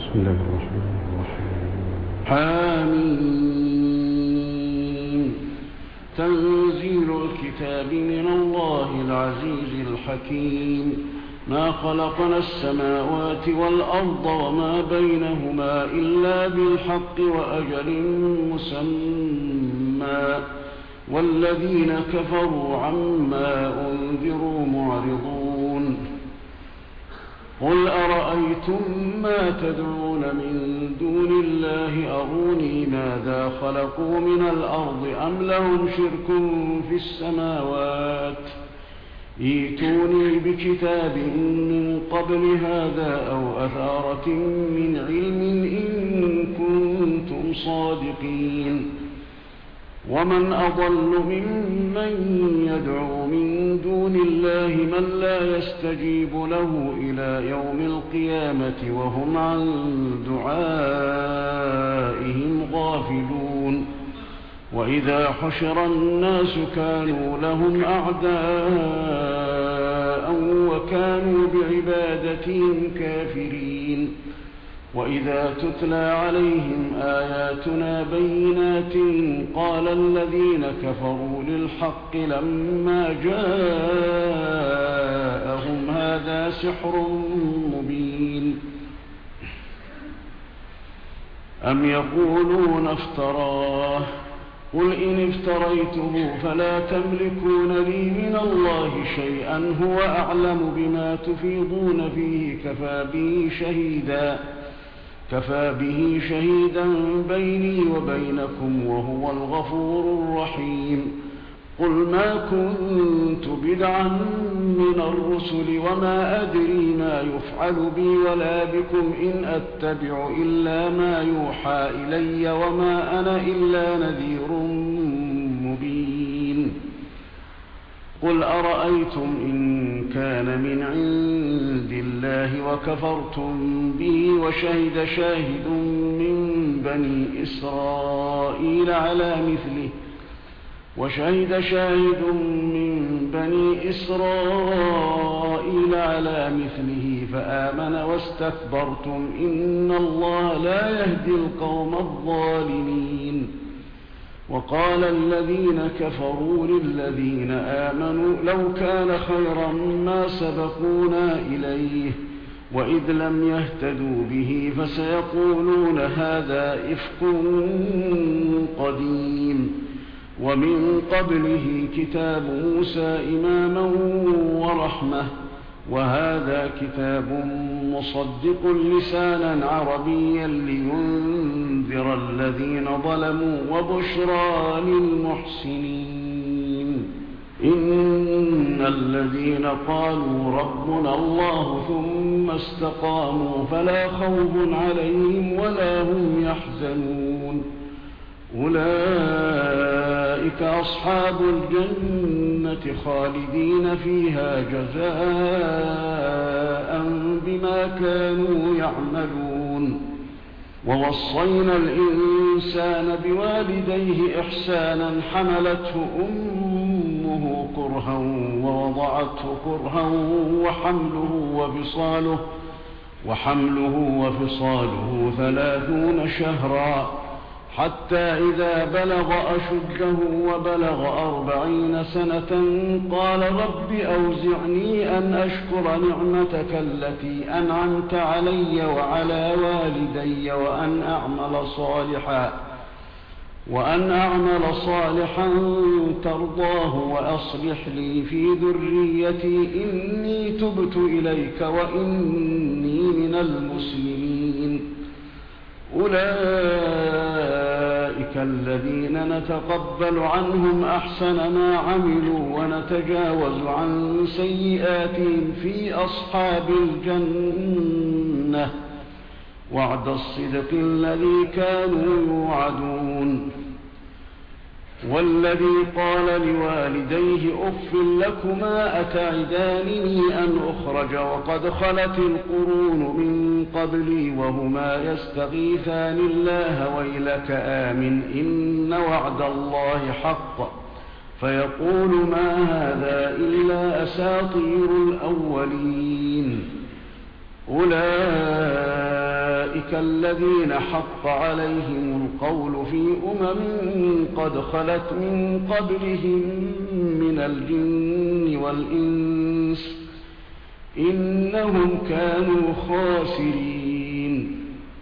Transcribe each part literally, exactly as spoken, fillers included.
بسم الله الرحمن الرحيم. حميم. تنزيل الكتاب من الله العزيز الحكيم. ما خلقنا السماوات والأرض وما بينهما إلا بالحق وأجل مسمى والذين كفروا عما أنذروا معرضون. قل أرأيتم ما تدعون من دون الله أروني ماذا خلقوا من الأرض أم لهم شرك في السماوات ائتوني بكتاب من قبل هذا أو أثارة من علم إن كنتم صادقين. ومن أضل ممن يدعو من دون الله من لا يستجيب له إلى يوم القيامة وهم عن دعائهم غافلون. وإذا حشر الناس كانوا لهم أعداء وكانوا بعبادتهم كافرين. وإذا تتلى عليهم آياتنا بينات قال الذين كفروا للحق لما جاءهم هذا سحر مبين. أم يقولون افتراه قل إن افتريته فلا تملكون لي من الله شيئا هو أعلم بما تفيضون فيه كفى به شهيدا كفى به شهيدا بيني وبينكم وهو الغفور الرحيم. قل ما كنت بدعا من الرسل وما أدري ما يفعل بي ولا بكم إن أتبع إلا ما يوحى إلي وما أنا إلا نذير مبين. قل أرأيتم إن كان من عند الله وكفرتم به وشهد شاهد من بني إسرائيل على مثله وشهد شاهد من بني إسرائيل على مثله فآمن واستكبرتم إن الله لا يهدي القوم الظالمين. وقال الذين كفروا للذين آمنوا لو كان خيرا ما سبقونا إليه وإذ لم يهتدوا به فسيقولون هذا إفك قديم. ومن قبله كتاب موسى إماما ورحمة وهذا كتاب مصدق لسانا عربيا لينذر الذين ظلموا وبشرى للمحسنين. إن الذين قالوا ربنا الله ثم استقاموا فلا خوف عليهم ولا هم يحزنون. أولئك أصحاب الجنة خالدين فيها جزاء بما كانوا يعملون. ووصينا الإنسان بوالديه إحسانا حملته أمه كرها ووضعته كرها وحمله وفصاله وحمله وفصاله ثلاثون شهرا حتى إذا بلغ أشده وبلغ أربعين سنة قال رب أوزعني أن أشكر نعمتك التي أنعمت علي وعلى والدي وأن أعمل صالحا وأن أعمل صالحا ترضاه وأصلح لي في ذريتي إني تبت إليك وإني من المسلمين. أولئك الذين نتقبل عنهم أحسن ما عملوا ونتجاوز عن سيئاتهم في أصحاب الجنة وعد الصدق الذي كانوا يوعدون. والذي قال لوالديه أف لكما أتعدانني أن أخرج وقد خلت القرون من قبلي وهما يستغيثان الله ويلك آمن إن وعد الله حق فيقول ما هذا إلا أساطير الأولين. أولئك أولئك الذين حق عليهم القول في أمم قد خلت من قبلهم من الجن والإنس إنهم كانوا خاسرين.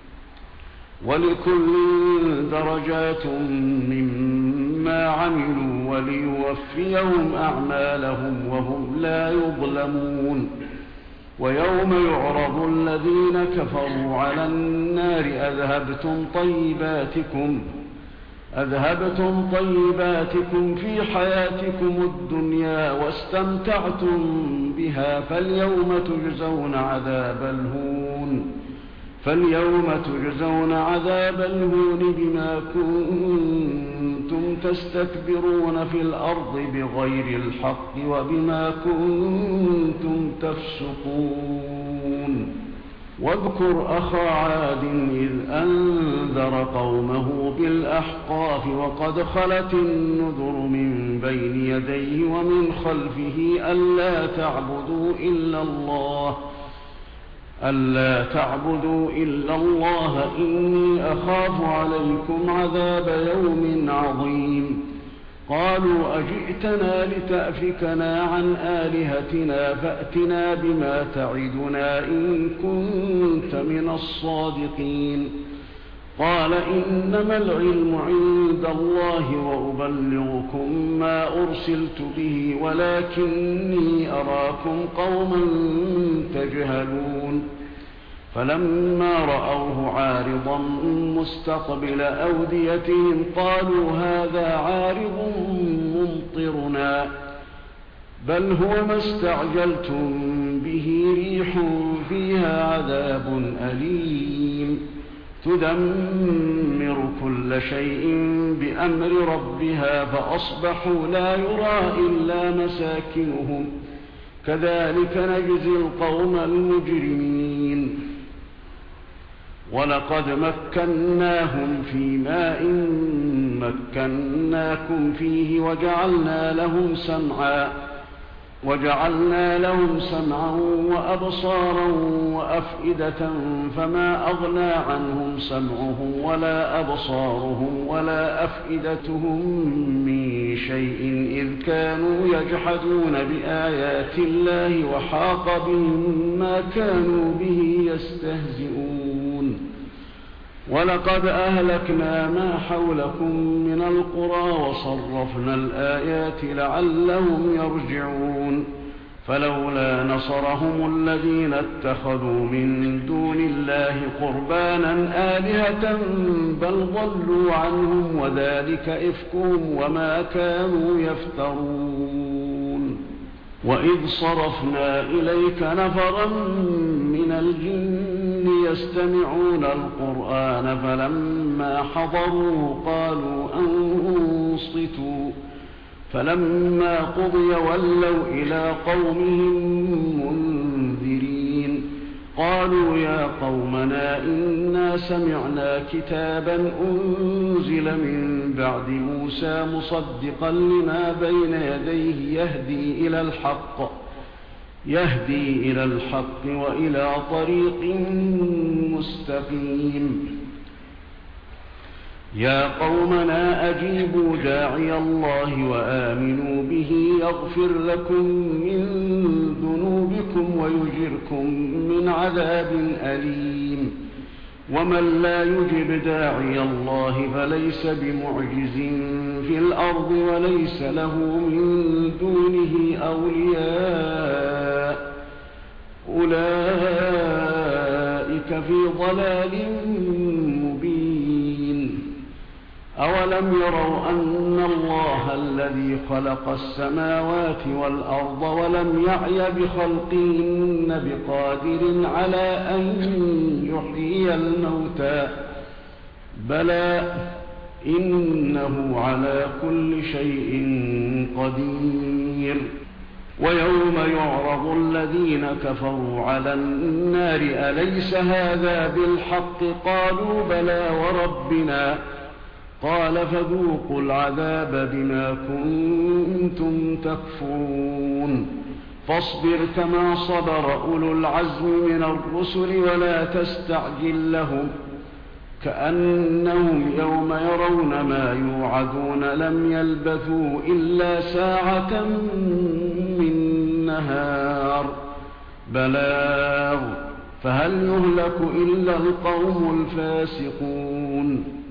ولكل درجات مما عملوا وليوفيهم أعمالهم وهم لا يظلمون. ويوم يعرض الذين كفروا على النار أذهبتم طيباتكم أذهبتم طيباتكم في حياتكم الدنيا واستمتعتم بها فاليوم تجزون عذاب الهون فاليوم تجزون عذاب الهون بما كنتم تستكبرون في الأرض بغير الحق وبما كنتم تفسقون. واذكر أخا عاد إذ أنذر قومه بالأحقاف وقد خلت النذر من بين يديه ومن خلفه ألا تعبدوا إلا الله ألا تعبدوا إلا الله إني أخاف عليكم عذاب يوم عظيم. قالوا أجئتنا لتأفكنا عن آلهتنا فأتنا بما تعدنا إن كنت من الصادقين. قال إنما العلم عند الله وأبلغكم ما أرسلت به ولكني أراكم قوما تجهلون. فلما رأوه عارضا مستقبل أوديتهم قالوا هذا عارض ممطرنا بل هو ما استعجلتم به ريح فيها عذاب أليم تدمر كل شيء بأمر ربها فأصبحوا لا يرى إلا مساكنهم كذلك نجزي القوم المجرمين. ولقد مكناهم في ماء مكناكم فيه وجعلنا لهم سمعا وجعلنا لهم سمعا وأبصارا وأفئدة فما أغنى عنهم سمعهم ولا أبصارهم ولا أفئدتهم من شيء إذ كانوا يجحدون بآيات الله وحاق بهم ما كانوا به يستهزئون. ولقد أهلكنا ما حولكم من القرى وصرفنا الآيات لعلهم يرجعون. فلولا نصرهم الذين اتخذوا من دون الله قربانا آلهة بل ضلوا عنهم وذلك إفكهم وما كانوا يفترون. وإذ صرفنا إليك نفرا من الجن يستمعون القرآن فلما حضروا قالوا أنصتوا فلما قضي ولوا إلى قومهم منذرين. قالوا يا قومنا إنا سمعنا كتابا أنزل من بعد موسى مصدقا لما بين يديه يهدي إلى الحق يهدي إلى الحق وإلى طريق مستقيم. يا قومنا أجيبوا داعي الله وآمنوا به يغفر لكم من ذنوبكم ويجركم من عذاب أليم. ومن لا يجب داعي الله فليس بمعجز في الأرض وليس له من دونه أولياء أولئك في ضلال مبين. أولم يروا أن الله الذي خلق السماوات والأرض ولم يعي بخلقهن بقادر على أن يحيي الموتى بلى إنه على كل شيء قدير. ويوم يعرض الذين كفروا على النار أليس هذا بالحق قالوا بلى وربنا قال فذوقوا العذاب بما كنتم تكفرون. فاصبر كما صبر أولو العزم من الرسل ولا تستعجل لهم كأنهم يوم يرون ما يوعدون لم يلبثوا إلا ساعة من نهار بلاغ فهل يهلك إلا القوم الفاسقون